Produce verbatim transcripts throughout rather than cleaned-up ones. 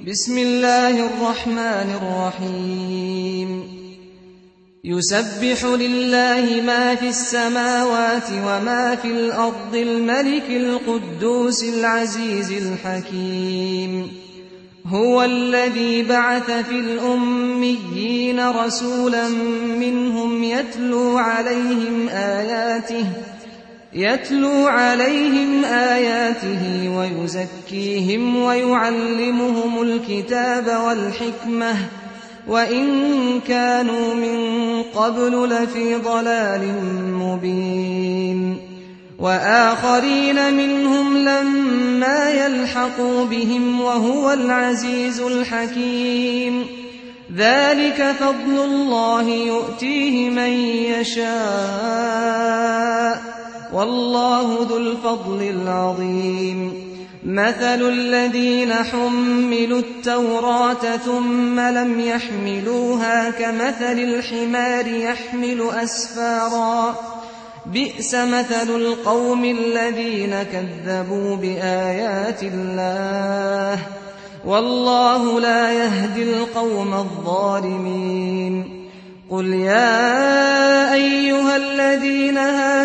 بسم الله الرحمن الرحيم يسبح لله ما في السماوات وما في الأرض الملك القدوس العزيز الحكيم هو الذي بعث في الأميين رسولا منهم يتلو عليهم آياته يتلو عليهم آياته ويزكيهم ويعلمهم الكتاب والحكمة وإن كانوا من قبل لفي ضلال مبين وآخرين منهم لما يلحقوا بهم وهو العزيز الحكيم ذلك فضل الله يؤتيه من يشاء والله ذو الفضل العظيم مثل الذين حملوا التوراة ثم لم يحملوها كمثل الحمار يحمل أسفارا بئس مثل القوم الذين كذبوا بآيات الله والله لا يهدي القوم الظالمين قل يا أيها الذين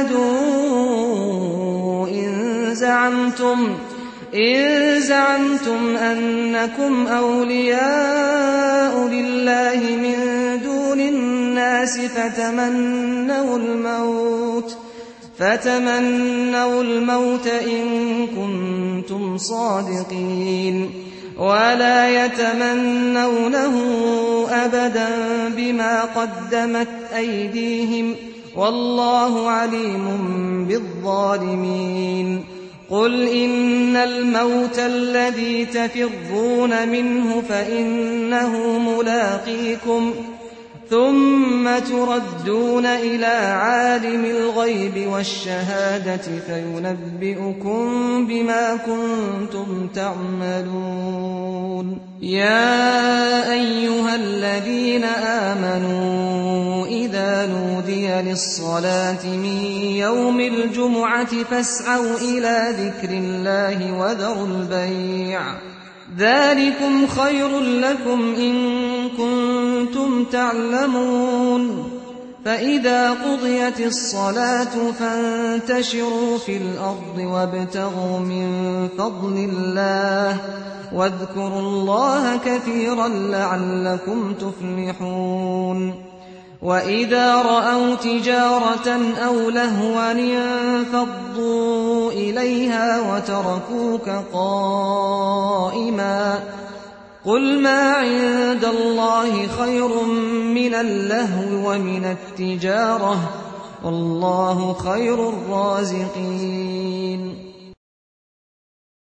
هادوا إن زعمتم إن زعمتم أنكم أولياء لله من دون الناس فتمنوا الموت فتمنوا الموت إن كنتم صادقين ولا يتمنونه أبدا بما قدمت أيديهم والله عليم بالظالمين قل إن الموت الذي تفرون منه فإنه ملاقيكم ثم تردون إلى عالم الغيب والشهادة فينبئكم بما كنتم تعملون يا أيها الذين آمنوا إذا نودي للصلاة من يوم الجمعة فاسعوا إلى ذكر الله وذروا البيع ذلكم خير لكم إن كنتم تعلمون فإذا قضيت الصلاة فانتشروا في الأرض وابتغوا من فضل الله واذكروا الله كثيرا لعلكم تفلحون وإذا رأوا تجارة أو لهوا انفضوا إليها وتركوك قائما قل ما عند الله خير من اللهو ومن التجارة والله خير الرازقين